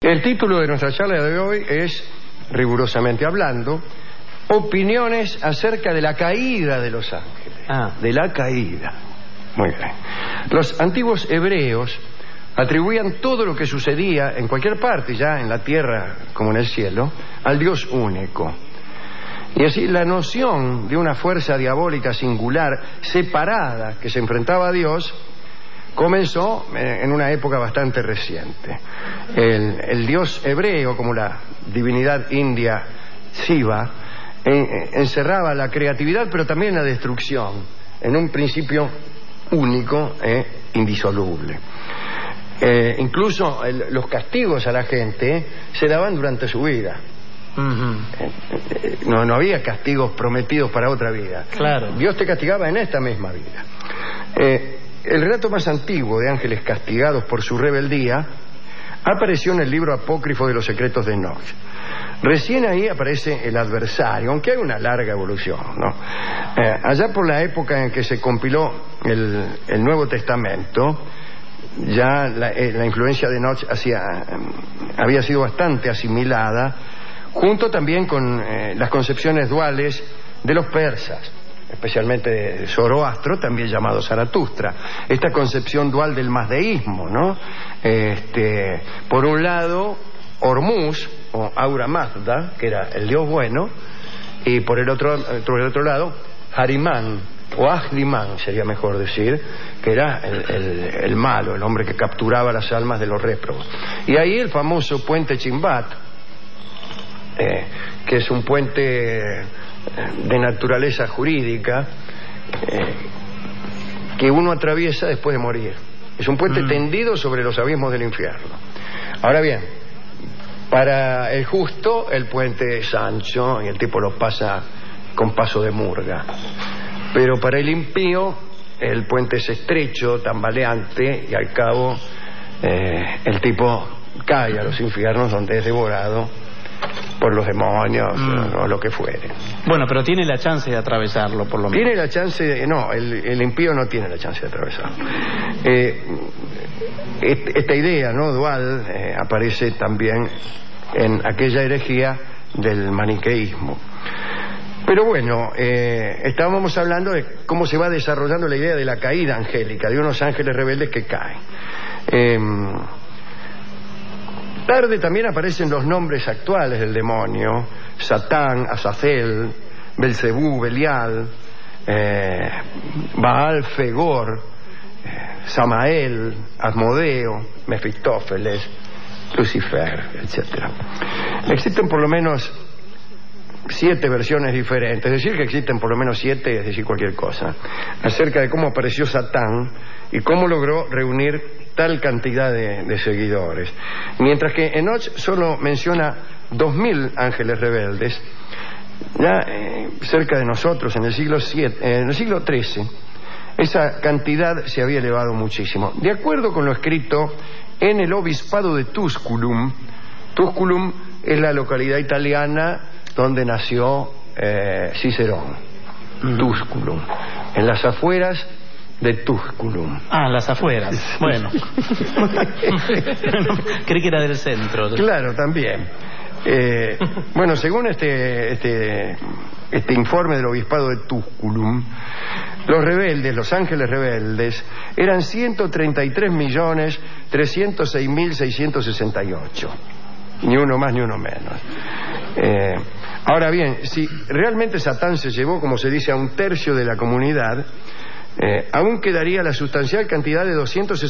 El título de nuestra charla de hoy es, rigurosamente hablando, opiniones acerca de la caída de los ángeles. De la caída. Muy bien. Los antiguos hebreos atribuían todo lo que sucedía en cualquier parte, ya en la tierra como en el cielo, al Dios único. Y así la noción de una fuerza diabólica singular, separada, que se enfrentaba a Dios, comenzó en una época bastante reciente. El dios hebreo, como la divinidad india Shiva, encerraba la creatividad pero también la destrucción en un principio único e indisoluble. Incluso los castigos a la gente se daban durante su vida. No había castigos prometidos para otra vida. Claro. Dios te castigaba en esta misma vida. El relato más antiguo de ángeles castigados por su rebeldía apareció en el libro apócrifo de los secretos de Enoch. Recién ahí aparece el adversario, aunque hay una larga evolución, ¿no? Allá por la época en que se compiló el Nuevo Testamento, ya la influencia de Enoch había sido bastante asimilada, junto también con las concepciones duales de los persas, especialmente de Zoroastro, también llamado Zaratustra. Esta concepción dual del mazdeísmo, ¿no? Por un lado, Hormuz, o Aura Mazda, que era el dios bueno, y por el otro lado, Harimán, o Ahriman, sería mejor decir, que era el malo, el hombre que capturaba las almas de los réprobos. Y ahí el famoso puente Chimbat, que es un puente de naturaleza jurídica que uno atraviesa después de morir. Es un puente tendido sobre los abismos del infierno. Ahora bien, para el justo el puente es ancho y el tipo lo pasa con paso de murga, pero para el impío el puente es estrecho, tambaleante, y al cabo el tipo cae a los infiernos, donde es devorado por los demonios o lo que fuere. Bueno, pero tiene la chance de atravesarlo, por lo menos. Tiene la chance no, el impío no tiene la chance de atravesarlo. Esta idea, ¿no?, dual, aparece también en aquella herejía del maniqueísmo. Pero bueno, estábamos hablando de cómo se va desarrollando la idea de la caída angélica, de unos ángeles rebeldes que caen. Tarde también aparecen los nombres actuales del demonio: Satán, Azazel, Belcebú, Belial, Baal, Fegor, Samael, Asmodeo, Mefistófeles, Lucifer, etc. Existen por lo menos 7 versiones diferentes. Decir que existen por lo menos 7 es decir cualquier cosa, acerca de cómo apareció Satán y cómo logró reunir tal cantidad de seguidores. Mientras que Enoch solo menciona 2000 ángeles rebeldes, ya cerca de nosotros, en el siglo XIII, esa cantidad se había elevado muchísimo. De acuerdo con lo escrito en el obispado de Tusculum. Tusculum es la localidad italiana donde nació Cicerón. Tusculum, en las afueras de Tusculum. Las afueras. Bueno. Creí que era del centro. Claro, también. Bueno, según este informe del obispado de Tusculum, los rebeldes, los ángeles rebeldes, eran 133.306.668. Ni uno más ni uno menos. Ahora bien, si realmente Satán se llevó, como se dice, a 1/3 de la comunidad, aún quedaría la sustancial cantidad de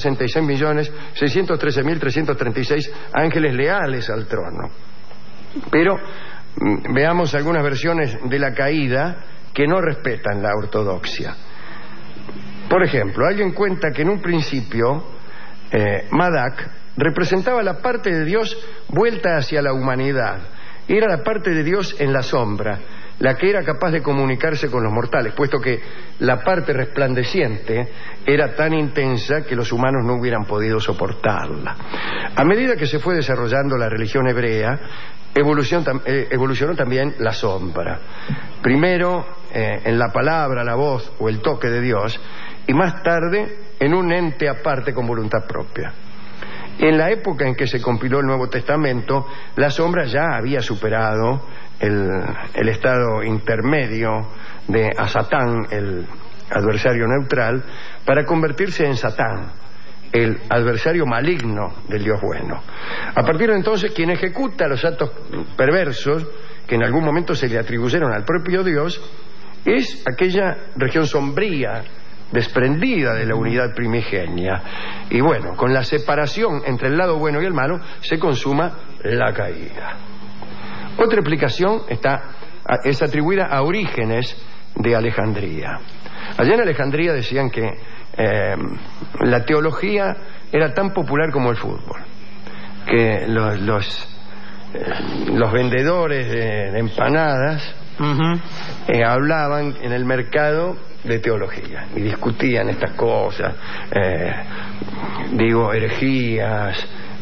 266.613.336 ángeles leales al trono. Pero veamos algunas versiones de la caída que no respetan la ortodoxia. Por ejemplo, alguien cuenta que en un principio Madak representaba la parte de Dios vuelta hacia la humanidad. Era la parte de Dios en la sombra, la que era capaz de comunicarse con los mortales, puesto que la parte resplandeciente era tan intensa que los humanos no hubieran podido soportarla. A medida que se fue desarrollando la religión hebrea, evolucionó también la sombra. Primero en la palabra, la voz o el toque de Dios, y más tarde en un ente aparte con voluntad propia. En la época en que se compiló el Nuevo Testamento, la sombra ya había superado el estado intermedio de Satán, el adversario neutral, para convertirse en Satán, el adversario maligno del Dios bueno. A partir de entonces, quien ejecuta los actos perversos que en algún momento se le atribuyeron al propio Dios es aquella región sombría, desprendida de la unidad primigenia. Y bueno, con la separación entre el lado bueno y el malo se consuma la caída. Otra explicación es atribuida a Orígenes de Alejandría. Allá en Alejandría decían que la teología era tan popular como el fútbol, que los vendedores de empanadas hablaban en el mercado de teología y discutían estas cosas, herejías,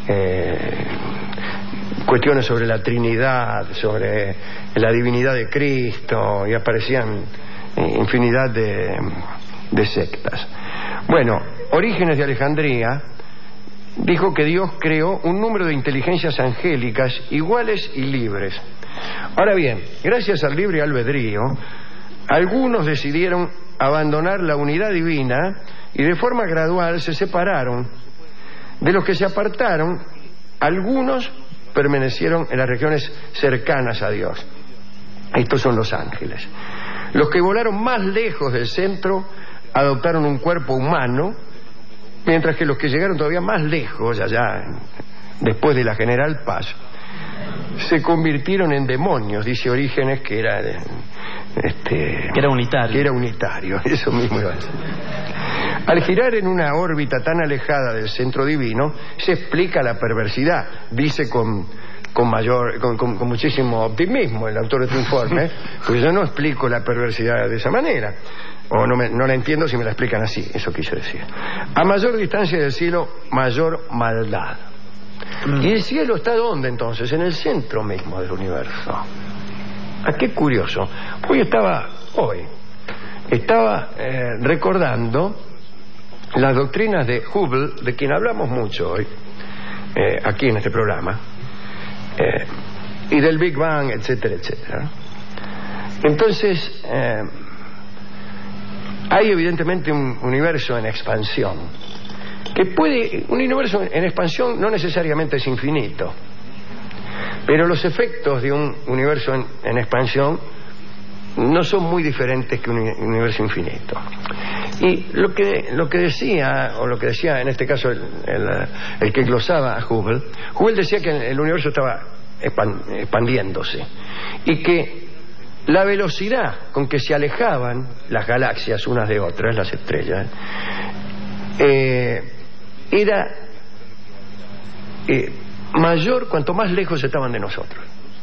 cuestiones sobre la Trinidad, sobre la divinidad de Cristo, y aparecían infinidad de sectas. Bueno, Orígenes de Alejandría dijo que Dios creó un número de inteligencias angélicas iguales y libres. Ahora bien, gracias al libre albedrío, algunos decidieron abandonar la unidad divina y de forma gradual se separaron. De los que se apartaron, algunos permanecieron en las regiones cercanas a Dios. Estos son los ángeles. Los que volaron más lejos del centro adoptaron un cuerpo humano, mientras que los que llegaron todavía más lejos, allá después de la General Paz, se convirtieron en demonios. Dice Orígenes que era unitario. Que era unitario, eso mismo iba a decir. Al girar en una órbita tan alejada del centro divino, se explica la perversidad, dice con muchísimo optimismo el autor de este informe, pues yo no explico la perversidad de esa manera, o no la entiendo si me la explican así, eso quiso decir. A mayor distancia del cielo, mayor maldad. ¿Y el cielo está dónde entonces? En el centro mismo del universo. ¿A qué curioso? Hoy estaba recordando las doctrinas de Hubble, de quien hablamos mucho hoy, aquí en este programa, y del Big Bang, etcétera, etcétera. Entonces, hay evidentemente un universo en expansión, un universo en expansión no necesariamente es infinito, pero los efectos de un universo en expansión no son muy diferentes que un universo infinito. Y lo que decía en este caso el que glosaba a Hubble decía que el universo estaba expandiéndose y que la velocidad con que se alejaban las galaxias unas de otras, las estrellas, era mayor cuanto más lejos estaban de nosotros.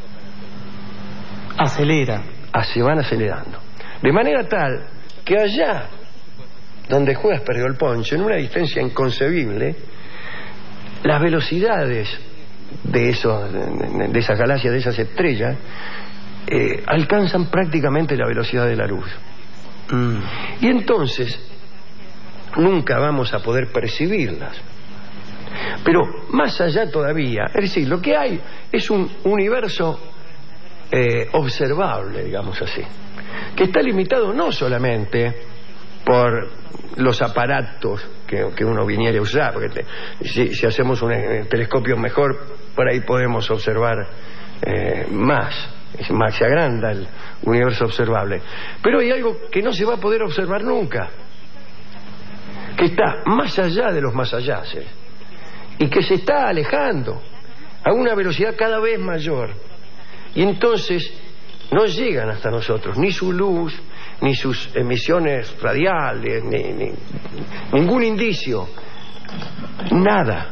Se van acelerando. De manera tal que allá donde Judas perdió el poncho, en una distancia inconcebible, las velocidades de esas galaxias, de esas estrellas, alcanzan prácticamente la velocidad de la luz. Y entonces nunca vamos a poder percibirlas. Pero más allá todavía, es decir, lo que hay es un universo observable, digamos así, que está limitado no solamente por los aparatos que uno viniera a usar, porque si hacemos un telescopio mejor, por ahí podemos observar más, se agranda el universo observable. Pero hay algo que no se va a poder observar nunca, que está más allá de los más allá, y que se está alejando a una velocidad cada vez mayor, y entonces no llegan hasta nosotros ni su luz, ni sus emisiones radiales, ningún indicio, nada.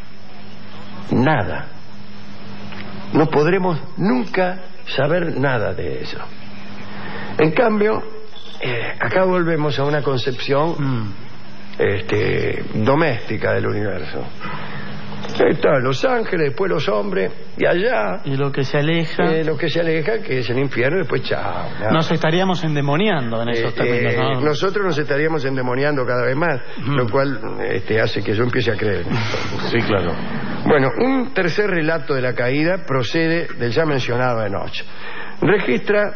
No podremos nunca saber nada de eso. En cambio, acá volvemos a una concepción doméstica del universo. Ahí está, los ángeles, después los hombres, y allá... Y lo que se aleja... lo que se aleja, que es el infierno, y después chao. Nos estaríamos endemoniando en esos términos, ¿no? Nosotros nos estaríamos endemoniando cada vez más, lo cual hace que yo empiece a creer. Sí, claro. Bueno, un tercer relato de la caída procede del ya mencionado Enoch. Registra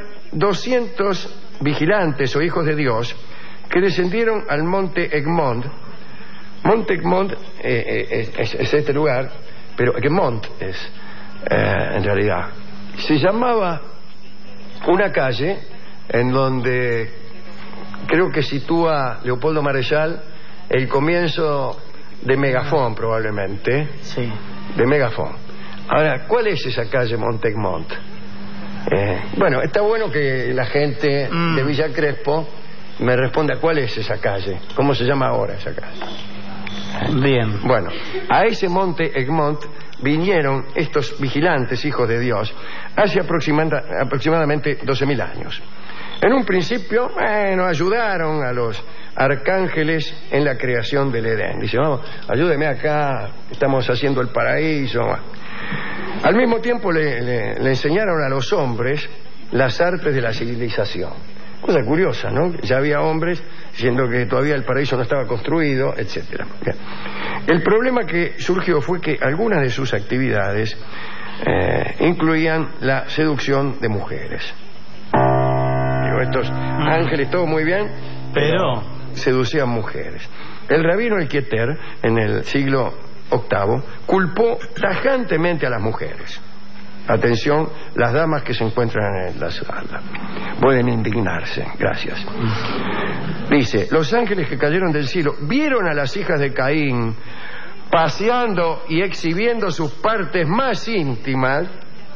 200 vigilantes o hijos de Dios que descendieron al monte Egmont. Monte Egmont es este lugar, pero Egmont es, en realidad. Se llamaba una calle en donde creo que sitúa Leopoldo Marechal el comienzo de Megafón, probablemente. Sí. De Megafón. Ahora, ¿cuál es esa calle Monte Egmont? Bueno, está bueno que la gente de Villa Crespo me responda cuál es esa calle, cómo se llama ahora esa calle. Bien. Bueno, a ese monte Egmont vinieron estos vigilantes, hijos de Dios, hace aproximadamente 12.000 años. En un principio, ayudaron a los arcángeles en la creación del Edén. Dice, vamos, ayúdeme acá, estamos haciendo el paraíso. Al mismo tiempo le enseñaron a los hombres las artes de la civilización. Cosa curiosa, ¿no? Ya había hombres diciendo que todavía el paraíso no estaba construido, etcétera. El problema que surgió fue que algunas de sus actividades incluían la seducción de mujeres. Digo, estos ángeles, todo muy bien, pero seducían mujeres. El rabino El Keter, en el siglo VIII, culpó tajantemente a las mujeres. Atención, las damas que se encuentran en la sala pueden indignarse, gracias. Dice, los ángeles que cayeron del cielo vieron a las hijas de Caín paseando y exhibiendo sus partes más íntimas,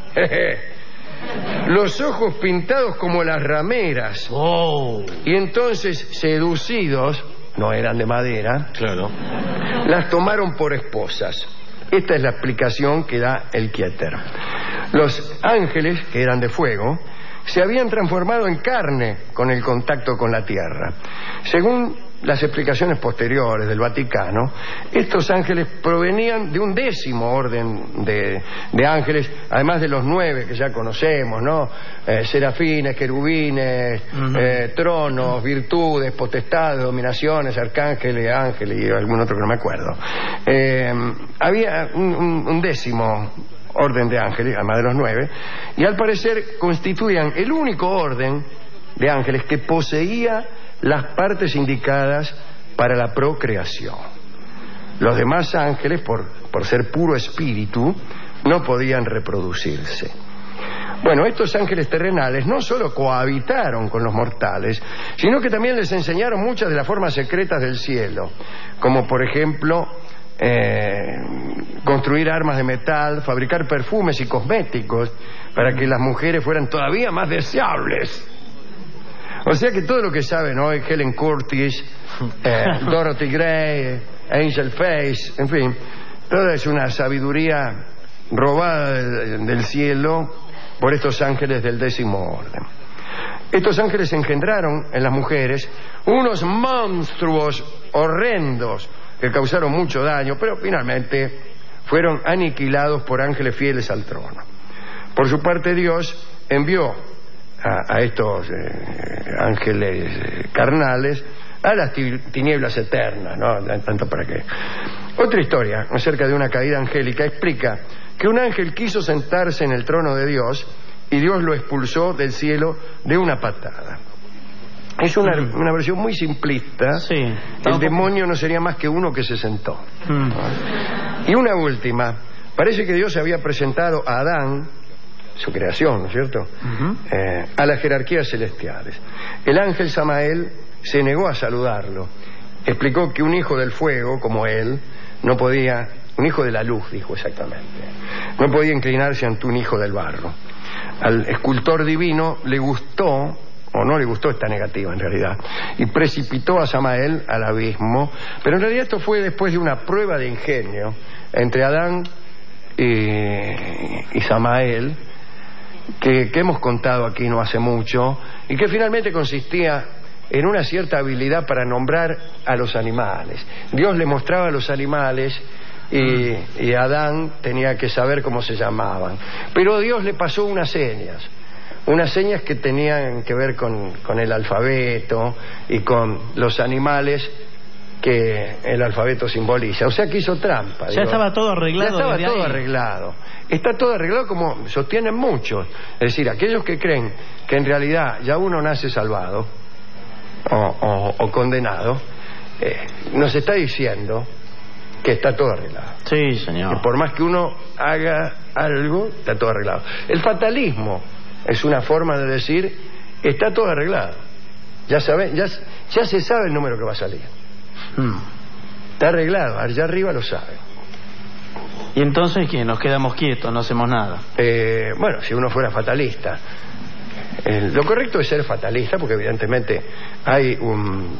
los ojos pintados como las rameras, y entonces, seducidos, no eran de madera, claro, las tomaron por esposas. Esta es la explicación que da el Keter. Los ángeles, que eran de fuego, se habían transformado en carne con el contacto con la tierra. Según las explicaciones posteriores del Vaticano, estos ángeles provenían de un 10º orden de ángeles, además de los 9 que ya conocemos, ¿no? Serafines, querubines, tronos, virtudes, potestades, dominaciones, arcángeles, ángeles y algún otro que no me acuerdo. Había un 10º orden de ángeles, además de los 9, y al parecer constituían el único orden de ángeles que poseía las partes indicadas para la procreación. Los demás ángeles, por ser puro espíritu, no podían reproducirse. Bueno, estos ángeles terrenales no solo cohabitaron con los mortales, sino que también les enseñaron muchas de las formas secretas del cielo, como por ejemplo construir armas de metal, fabricar perfumes y cosméticos para que las mujeres fueran todavía más deseables. O sea que todo lo que saben hoy, Helen Curtis, Dorothy Gray, Angel Face, en fin, toda es una sabiduría robada del cielo por estos ángeles del 10º orden. Estos ángeles engendraron en las mujeres unos monstruos horrendos que causaron mucho daño, pero finalmente fueron aniquilados por ángeles fieles al trono. Por su parte, Dios envió a estos ángeles carnales a las tinieblas eternas, ¿no? Tanto para qué. Otra historia acerca de una caída angélica explica que un ángel quiso sentarse en el trono de Dios y Dios lo expulsó del cielo de una patada. Es una versión muy simplista. Sí, el demonio no sería más que uno que se sentó. Y una última. Parece que Dios había presentado a Adán, su creación, ¿no es cierto?, a las jerarquías celestiales. El ángel Samael se negó a saludarlo. Explicó que un hijo del fuego, como él, no podía... Un hijo de la luz, dijo exactamente. No podía inclinarse ante un hijo del barro. Al escultor divino le gustó, o no le gustó esta negativa en realidad, y precipitó a Samael al abismo. Pero en realidad esto fue después de una prueba de ingenio entre Adán y Samael, que hemos contado aquí no hace mucho, y que finalmente consistía en una cierta habilidad para nombrar a los animales. Dios le mostraba a los animales y Adán tenía que saber cómo se llamaban. Pero Dios le pasó unas señas que tenían que ver con el alfabeto y con los animales que el alfabeto simboliza. O sea que hizo trampa. Ya estaba todo arreglado. Ya estaba todo arreglado. Está todo arreglado como sostienen muchos. Es decir, aquellos que creen que en realidad ya uno nace salvado o condenado, nos está diciendo que está todo arreglado. Sí, señor. Que por más que uno haga algo, está todo arreglado. El fatalismo es una forma de decir, está todo arreglado. Ya se sabe el número que va a salir. Está arreglado, allá arriba lo sabe. ¿Y entonces qué? Nos quedamos quietos, no hacemos nada. Bueno, si uno fuera fatalista. Lo correcto es ser fatalista, porque evidentemente hay un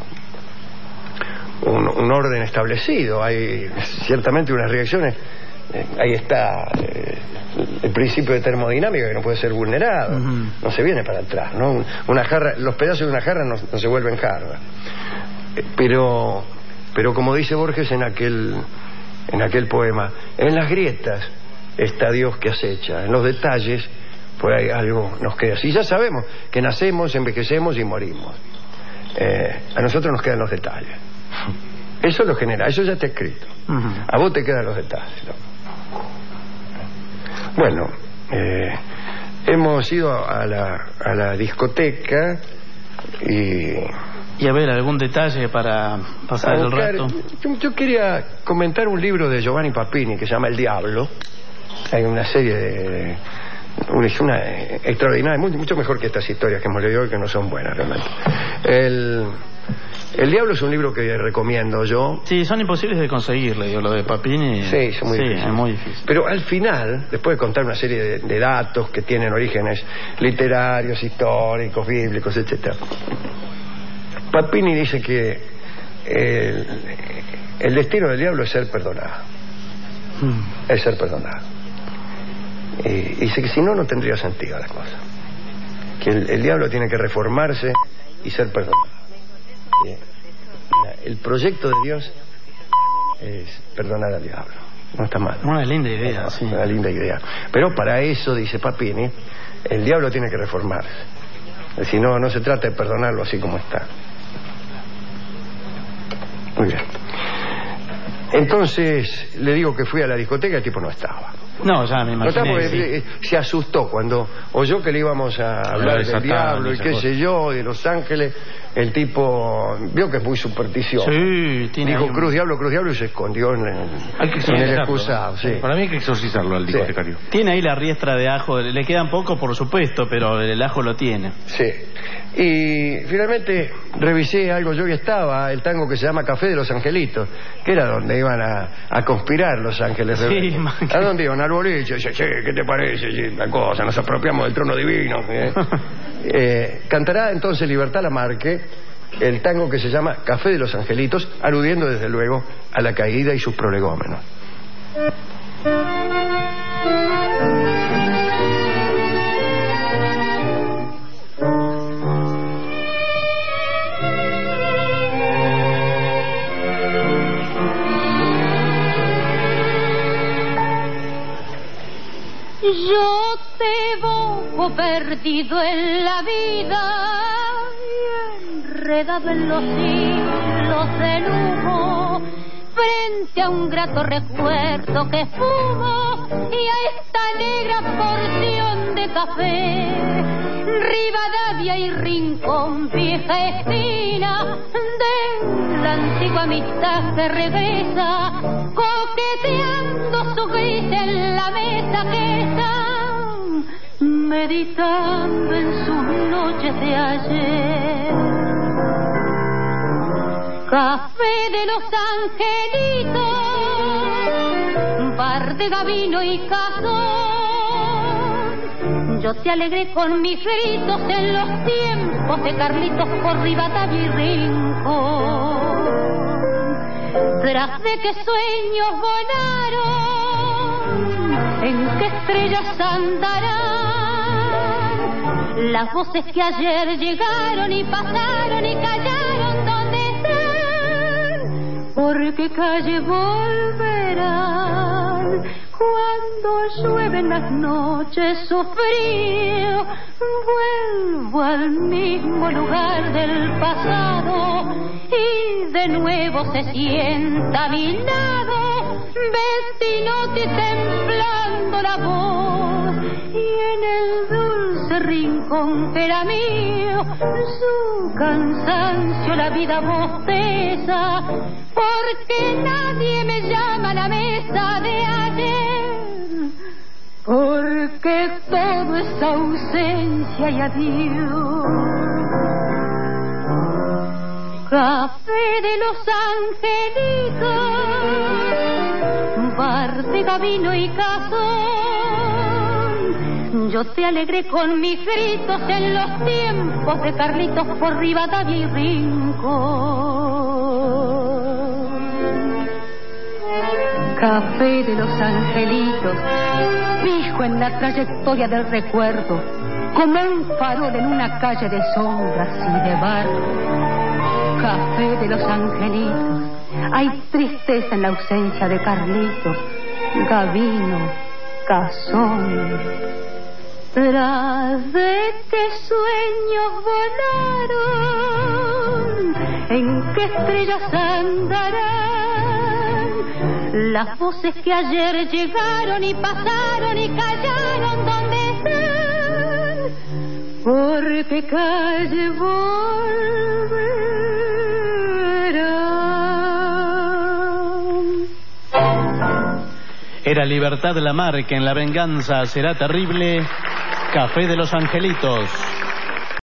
orden establecido, hay ciertamente unas reacciones. Ahí está el principio de termodinámica, que no puede ser vulnerado. No se viene para atrás, ¿no? Una jarra, los pedazos de una jarra no se vuelven jarra. Pero como dice Borges en aquel poema, en las grietas está Dios que acecha, en los detalles pues hay algo nos queda. Si ya sabemos que nacemos, envejecemos y morimos, a nosotros nos quedan los detalles. Eso lo genera, eso ya está escrito. A vos te quedan los detalles, ¿no? Bueno, hemos ido a la discoteca y a ver, algún detalle para pasar el rato. Yo quería comentar un libro de Giovanni Papini que se llama El Diablo. Hay una serie una extraordinaria, mucho mejor que estas historias que hemos leído hoy, que no son buenas realmente. El Diablo es un libro que recomiendo yo. Sí, son imposibles de conseguir, le digo, lo de Papini. Sí, son muy difíciles. Es muy difícil. Pero al final, después de contar una serie de datos que tienen orígenes literarios, históricos, bíblicos, etcétera, Papini dice que el destino del diablo es ser perdonado. Es ser perdonado. Dice que si no, no tendría sentido la cosa. Que el diablo tiene que reformarse y ser perdonado. El proyecto de Dios es perdonar al diablo. No está mal. Una linda idea, sí. Una linda idea. Pero para eso, dice Papini, el diablo tiene que reformarse. Es decir, no se trata de perdonarlo así como está. Muy bien. Entonces le digo que fui a la discoteca y el tipo no estaba. No, ya me imaginé. No estaba, se asustó cuando oyó que le íbamos a hablar del diablo y qué sé yo, de Los Ángeles. El tipo vio que es muy supersticioso. Sí, dijo cruz diablo y se escondió en el excusado. Sí. Para mí hay que exorcizarlo al discotecario. Sí. Tiene ahí la riestra de ajo, le quedan poco por supuesto, pero el ajo lo tiene. Sí. Y finalmente revisé algo, yo que estaba, el tango que se llama Café de los Angelitos, que era donde iban a conspirar los ángeles. Sí, ¿a dónde iban? Al boliche. Dice, ¿qué te parece? La cosa, nos apropiamos del trono divino. Cantará entonces Libertad Lamarque el tango que se llama Café de los Angelitos, aludiendo desde luego a la caída y sus prolegómenos. Yo te busco perdido en la vida y enredado en los hilos del humo, frente a un grato recuerdo que fumo y a esta negra porción de café. Rivadavia y Rincón, vieja esquina de la antigua amistad que regresa, coqueteando su gris en la mesa que está, meditando en sus noches de ayer. Café de los Angelitos, bar de Gavino y Cazón. Yo te alegré con mis gritos en los tiempos de Carlitos por Rivadavia y Rincón. Tras de qué sueños volaron, en qué estrellas andarán las voces que ayer llegaron y pasaron y callaron, ¿dónde están? ¿Por qué calle volverán? verán. Cuando llueven las noches su frío, vuelvo al mismo lugar del pasado y de nuevo se sienta a mi lado, Bettinotti templando la voz, y en el dulce rincón que era mío, su cansancio la vida bosteza, porque nadie me llama a la mesa de ayer, porque todo es ausencia y adiós. Café de los angelitos, bar de Gabino y Cazón, yo te alegré con mis gritos en los tiempos de Carlitos por Rivadavia y Rincón. Café de los angelitos, fijo en la trayectoria del recuerdo, como un farol en una calle de sombras y de barro. Café de los angelitos, hay tristeza en la ausencia de Carlitos, Gabino, Cazón. Tras de qué sueños volaron, en qué estrellas andarán las voces que ayer llegaron y pasaron y callaron, ¿dónde están? Porque calle volverán. Era Libertad Lamarque en La venganza será terrible. Café de los angelitos.